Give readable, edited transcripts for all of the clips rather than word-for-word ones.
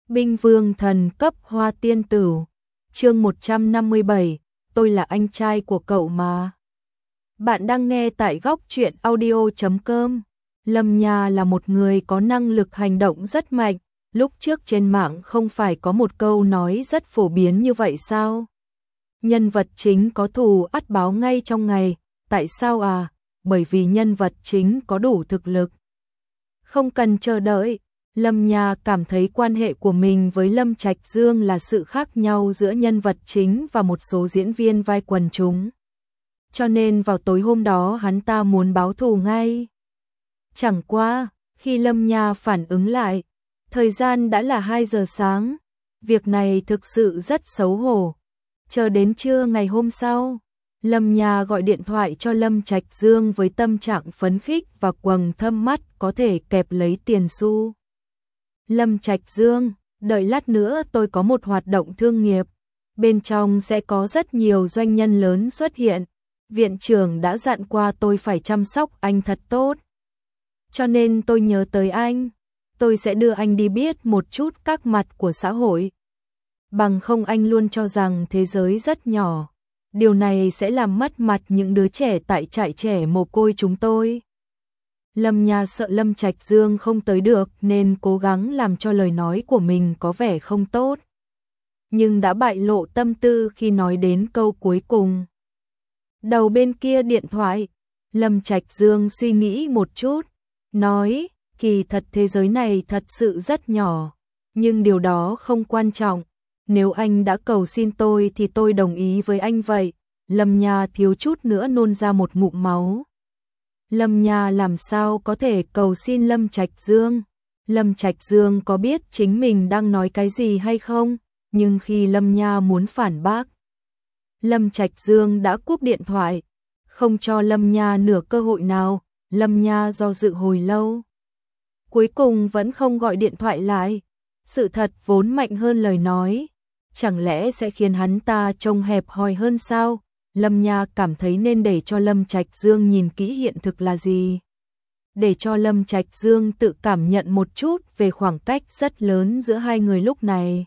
Binh Vương thần cấp Hoa Tiên Tử. Chương 157, tôi là anh trai của cậu mà. Bạn đang nghe tại góc truyện audio.com. Lâm Nha là một người có năng lực hành động rất mạnh, lúc trước trên mạng không phải có một câu nói rất phổ biến như vậy sao? Nhân vật chính có thù ắt báo ngay trong ngày, tại sao à? Bởi vì nhân vật chính có đủ thực lực. Không cần chờ đợi. Lâm Nha cảm thấy quan hệ của mình với Lâm Trạch Dương là sự khác nhau giữa nhân vật chính và một số diễn viên vai quần chúng. Cho nên vào tối hôm đó hắn ta muốn báo thù ngay. Chẳng qua, khi Lâm Nha phản ứng lại, thời gian đã là 2 giờ sáng. Việc này thực sự rất xấu hổ. Chờ đến trưa ngày hôm sau, Lâm Nha gọi điện thoại cho Lâm Trạch Dương với tâm trạng phấn khích và quầng thâm mắt có thể kẹp lấy tiền xu. Lâm Trạch Dương, đợi lát nữa tôi có một hoạt động thương nghiệp. Bên trong sẽ có rất nhiều doanh nhân lớn xuất hiện. Viện trưởng đã dặn qua tôi phải chăm sóc anh thật tốt. Cho nên tôi nhớ tới anh. Tôi sẽ đưa anh đi biết một chút các mặt của xã hội. Bằng không anh luôn cho rằng thế giới rất nhỏ. Điều này sẽ làm mất mặt những đứa trẻ tại trại trẻ mồ côi chúng tôi. Lâm Nha sợ Lâm Trạch Dương không tới được nên cố gắng làm cho lời nói của mình có vẻ không tốt. Nhưng đã bại lộ tâm tư khi nói đến câu cuối cùng. Đầu bên kia điện thoại, Lâm Trạch Dương suy nghĩ một chút, nói, kỳ thật thế giới này thật sự rất nhỏ, nhưng điều đó không quan trọng. Nếu anh đã cầu xin tôi thì tôi đồng ý với anh vậy. Lâm Nha thiếu chút nữa nôn ra một ngụm máu. Lâm Nha làm sao có thể cầu xin Lâm Trạch Dương? Lâm Trạch Dương có biết chính mình đang nói cái gì hay không? Nhưng khi Lâm Nha muốn phản bác, Lâm Trạch Dương đã cúp điện thoại, không cho Lâm Nha nửa cơ hội nào. Lâm Nha do dự hồi lâu, cuối cùng vẫn không gọi điện thoại lại. Sự thật vốn mạnh hơn lời nói, chẳng lẽ sẽ khiến hắn ta trông hẹp hòi hơn sao? Lâm Nha cảm thấy nên để cho Lâm Trạch Dương nhìn kỹ hiện thực là gì. Để cho Lâm Trạch Dương tự cảm nhận một chút về khoảng cách rất lớn giữa hai người lúc này.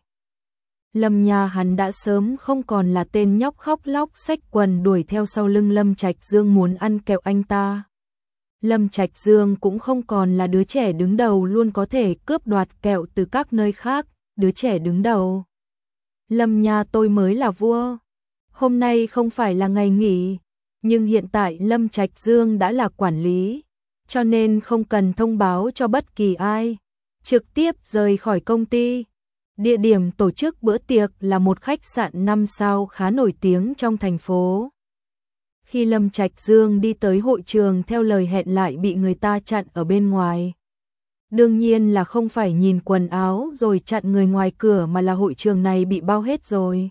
Lâm Nha hắn đã sớm không còn là tên nhóc khóc lóc xách quần đuổi theo sau lưng Lâm Trạch Dương muốn ăn kẹo anh ta. Lâm Trạch Dương cũng không còn là đứa trẻ đứng đầu luôn có thể cướp đoạt kẹo từ các nơi khác, đứa trẻ đứng đầu. Lâm Nha tôi mới là vua. Hôm nay không phải là ngày nghỉ, nhưng hiện tại Lâm Trạch Dương đã là quản lý, cho nên không cần thông báo cho bất kỳ ai, trực tiếp rời khỏi công ty. Địa điểm tổ chức bữa tiệc là một khách sạn 5 sao khá nổi tiếng trong thành phố. Khi Lâm Trạch Dương đi tới hội trường theo lời hẹn lại bị người ta chặn ở bên ngoài. Đương nhiên là không phải nhìn quần áo rồi chặn người ngoài cửa mà là hội trường này bị bao hết rồi.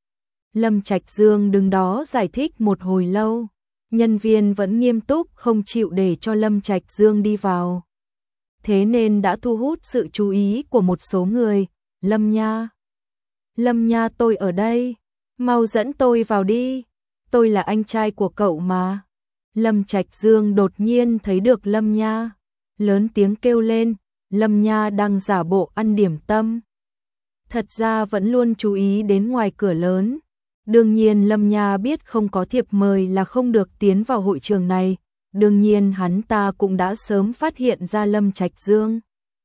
Lâm Trạch Dương đứng đó giải thích một hồi lâu, nhân viên vẫn nghiêm túc không chịu để cho Lâm Trạch Dương đi vào. Thế nên đã thu hút sự chú ý của một số người. Lâm Nha, Lâm Nha tôi ở đây, mau dẫn tôi vào đi, tôi là anh trai của cậu mà. Lâm Trạch Dương đột nhiên thấy được Lâm Nha, lớn tiếng kêu lên. Lâm Nha đang giả bộ ăn điểm tâm, thật ra vẫn luôn chú ý đến ngoài cửa lớn. Đương nhiên Lâm Nha biết không có thiệp mời là không được tiến vào hội trường này. Đương nhiên hắn ta cũng đã sớm phát hiện ra Lâm Trạch Dương.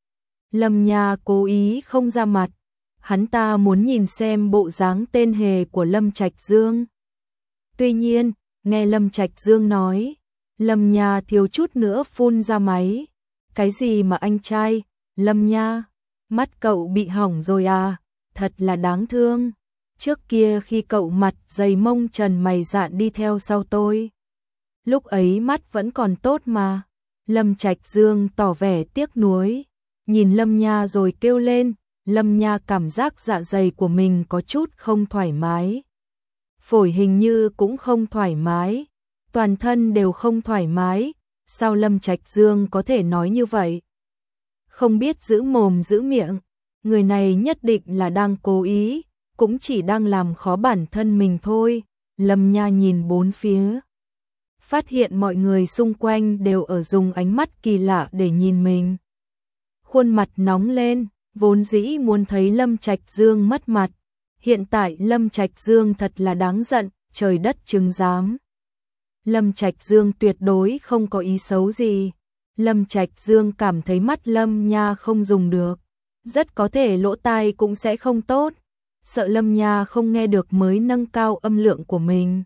Lâm Nha cố ý không ra mặt, hắn ta muốn nhìn xem bộ dáng tên hề của Lâm Trạch Dương. Tuy nhiên, nghe Lâm Trạch Dương nói, Lâm Nha thiếu chút nữa phun ra máy. Cái gì mà anh trai? Lâm Nha, mắt cậu bị hỏng rồi à? Thật là đáng thương. Trước kia khi cậu mặt dày mông trần mày dạn đi theo sau tôi, lúc ấy mắt vẫn còn tốt mà. Lâm Trạch Dương tỏ vẻ tiếc nuối, nhìn Lâm Nha rồi kêu lên. Lâm Nha cảm giác dạ dày của mình có chút không thoải mái. Phổi hình như cũng không thoải mái, toàn thân đều không thoải mái. Sao Lâm Trạch Dương có thể nói như vậy? Không biết giữ mồm giữ miệng, người này nhất định là đang cố ý, cũng chỉ đang làm khó bản thân mình thôi. Lâm Nha nhìn bốn phía, phát hiện mọi người xung quanh đều ở dùng ánh mắt kỳ lạ để nhìn mình. Khuôn mặt nóng lên, vốn dĩ muốn thấy Lâm Trạch Dương mất mặt, hiện tại Lâm Trạch Dương thật là đáng giận, trời đất chứng giám. Lâm Trạch Dương tuyệt đối không có ý xấu gì. Lâm Trạch Dương cảm thấy mắt Lâm Nha không dùng được, rất có thể lỗ tai cũng sẽ không tốt, sợ Lâm Nha không nghe được mới nâng cao âm lượng của mình.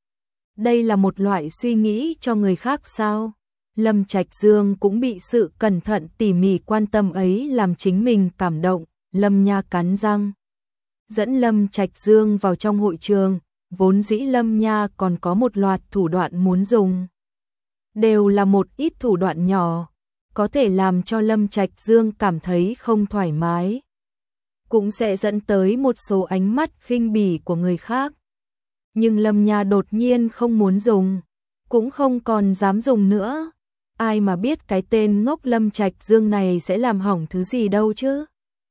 Đây là một loại suy nghĩ cho người khác sao? Lâm Trạch Dương cũng bị sự cẩn thận tỉ mỉ quan tâm ấy làm chính mình cảm động. Lâm Nha cắn răng, dẫn Lâm Trạch Dương vào trong hội trường, vốn dĩ Lâm Nha còn có một loạt thủ đoạn muốn dùng. Đều là một ít thủ đoạn nhỏ, có thể làm cho Lâm Trạch Dương cảm thấy không thoải mái, cũng sẽ dẫn tới một số ánh mắt khinh bỉ của người khác. Nhưng Lâm Nha đột nhiên không muốn dùng, cũng không còn dám dùng nữa. Ai mà biết cái tên ngốc Lâm Trạch Dương này sẽ làm hỏng thứ gì đâu chứ.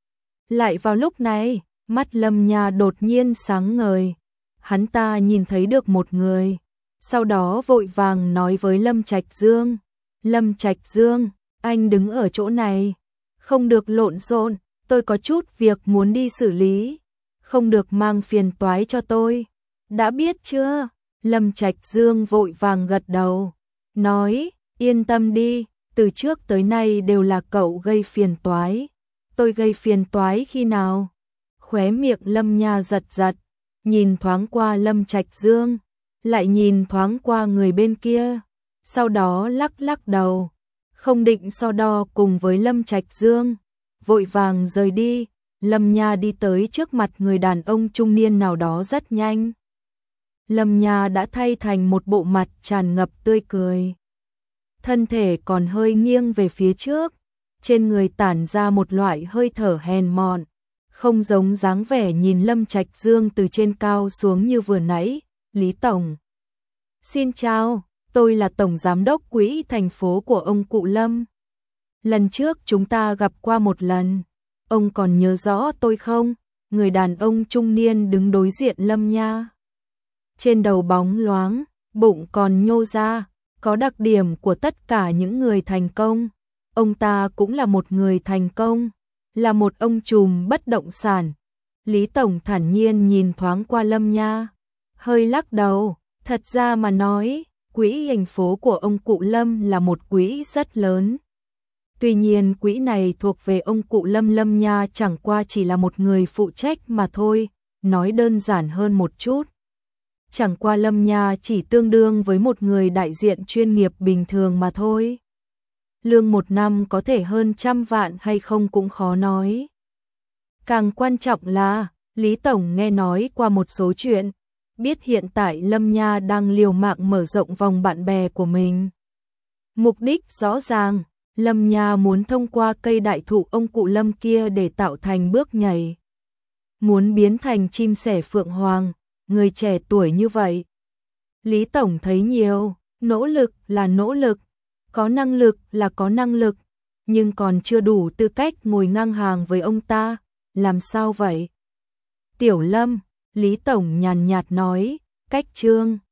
Lại vào lúc này, mắt Lâm Nha đột nhiên sáng ngời. Hắn ta nhìn thấy được một người, sau đó vội vàng nói với Lâm Trạch Dương. Lâm Trạch Dương, anh đứng ở chỗ này, không được lộn xộn, tôi có chút việc muốn đi xử lý, không được mang phiền toái cho tôi. Đã biết chưa? Lâm Trạch Dương vội vàng gật đầu, nói, yên tâm đi, từ trước tới nay đều là cậu gây phiền toái. Tôi gây phiền toái khi nào? Khóe miệng Lâm Nha giật giật, nhìn thoáng qua Lâm Trạch Dương, lại nhìn thoáng qua người bên kia, sau đó lắc lắc đầu, không định so đo cùng với Lâm Trạch Dương, vội vàng rời đi. Lâm Nha đi tới trước mặt người đàn ông trung niên nào đó rất nhanh. Lâm Nha đã thay thành một bộ mặt tràn ngập tươi cười, thân thể còn hơi nghiêng về phía trước, trên người tản ra một loại hơi thở hèn mọn, không giống dáng vẻ nhìn Lâm Trạch Dương từ trên cao xuống như vừa nãy. Lý Tổng, xin chào, tôi là Tổng Giám đốc Quỹ thành phố của ông cụ Lâm. Lần trước chúng ta gặp qua một lần, ông còn nhớ rõ tôi không? Người đàn ông trung niên đứng đối diện Lâm Nha, trên đầu bóng loáng, bụng còn nhô ra, có đặc điểm của tất cả những người thành công. Ông ta cũng là một người thành công, là một ông trùm bất động sản. Lý Tổng thản nhiên nhìn thoáng qua Lâm Nha, hơi lắc đầu, thật ra mà nói, quỹ thành phố của ông cụ Lâm là một quỹ rất lớn. Tuy nhiên quỹ này thuộc về ông cụ Lâm. Lâm Nha chẳng qua chỉ là một người phụ trách mà thôi, nói đơn giản hơn một chút. Chẳng qua Lâm Nha chỉ tương đương với một người đại diện chuyên nghiệp bình thường mà thôi. Lương một năm có thể hơn 100 vạn hay không cũng khó nói. Càng quan trọng là, Lý Tổng nghe nói qua một số chuyện, biết hiện tại Lâm Nha đang liều mạng mở rộng vòng bạn bè của mình. Mục đích rõ ràng, Lâm Nha muốn thông qua cây đại thụ ông cụ Lâm kia để tạo thành bước nhảy. Muốn biến thành chim sẻ phượng hoàng, người trẻ tuổi như vậy. Lý Tổng thấy nhiều, nỗ lực là nỗ lực, có năng lực là có năng lực, nhưng còn chưa đủ tư cách ngồi ngang hàng với ông ta, làm sao vậy? Tiểu Lâm, Lý Tổng nhàn nhạt nói, cách Trương